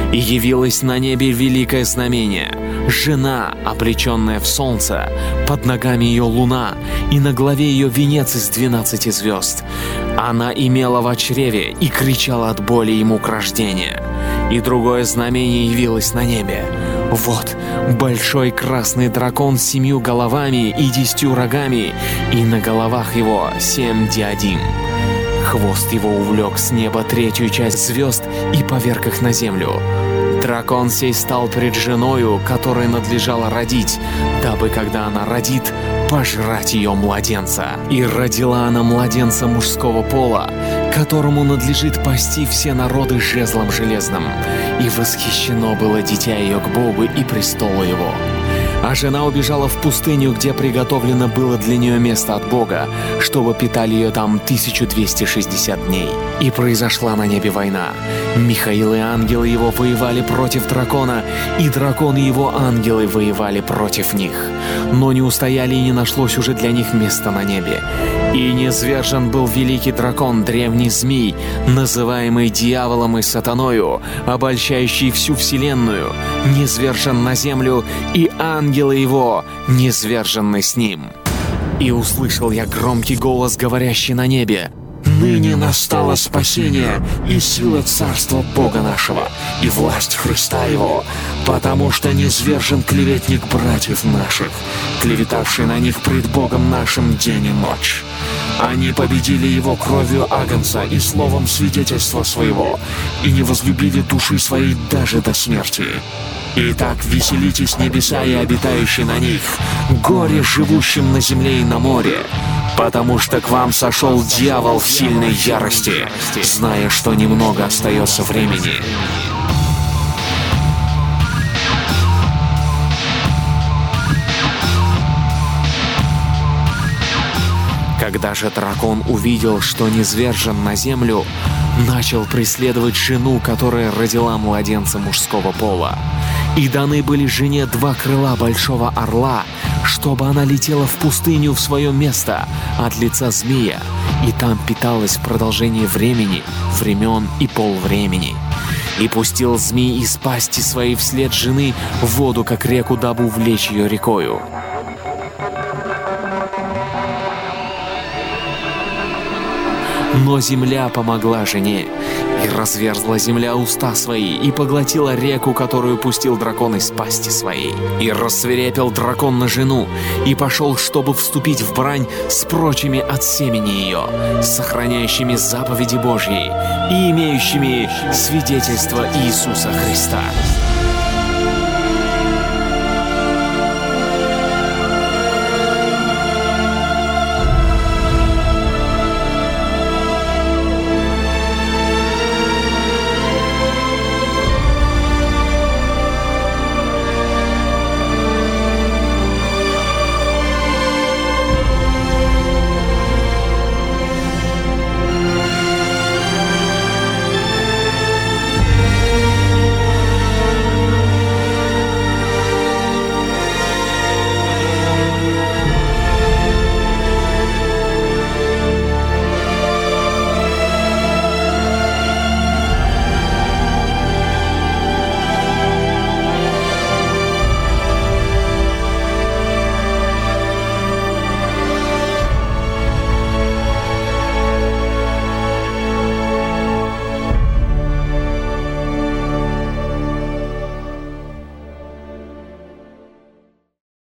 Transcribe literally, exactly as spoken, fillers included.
И явилось на небе великое знамение. Жена, облеченная в солнце, под ногами ее луна, и на голове ее венец из двенадцати звезд. Она имела в чреве и кричала от боли ему к рождению. И другое знамение явилось на небе. Вот, большой красный дракон с семью головами и десятью рогами, и на головах его семь диадим. Хвост его увлек с неба третью часть звезд и поверг их на землю. Дракон сей стал пред женою, которой надлежало родить, дабы, когда она родит, пожрать ее младенца. И родила она младенца мужского пола, которому надлежит пасти все народы жезлом железным. И восхищено было дитя ее к Богу и престолу его. А жена убежала в пустыню, где приготовлено было для нее место от Бога, чтобы питали ее там тысячу двести шестьдесят дней. И произошла на небе война. Михаил и ангелы его воевали против дракона, и дракон и его ангелы воевали против них. Но не устояли, и не нашлось уже для них места на небе. И низвержен был великий дракон, древний змей, называемый дьяволом и сатаною, обольщающий всю вселенную, низвержен на землю, и ангелы его низвержены с ним. И услышал я громкий голос, говорящий на небе: «Ныне настало спасение и сила царства Бога нашего, и власть Христа Его, потому что низвержен клеветник братьев наших, клеветавший на них пред Богом нашим день и ночь. Они победили его кровью агнца и словом свидетельства своего, и не возлюбили души своей даже до смерти. Итак, веселитесь небеса и обитающие на них, горе живущим на земле и на море, потому что к вам сошел дьявол в сильной ярости, зная, что немного остается времени». Когда же дракон увидел, что низвержен на землю, начал преследовать жену, которая родила младенца мужского пола. И даны были жене два крыла большого орла, чтобы она летела в пустыню в свое место от лица змея, и там питалась в продолжении времени, времен и полвремени. И пустил змей из пасти своей вслед жены в воду, как реку, дабы увлечь ее рекою. Но земля помогла жене, и разверзла земля уста свои, и поглотила реку, которую пустил дракон из пасти своей. И рассвирепел дракон на жену, и пошел, чтобы вступить в брань с прочими от семени ее, сохраняющими заповеди Божьи и имеющими свидетельство Иисуса Христа.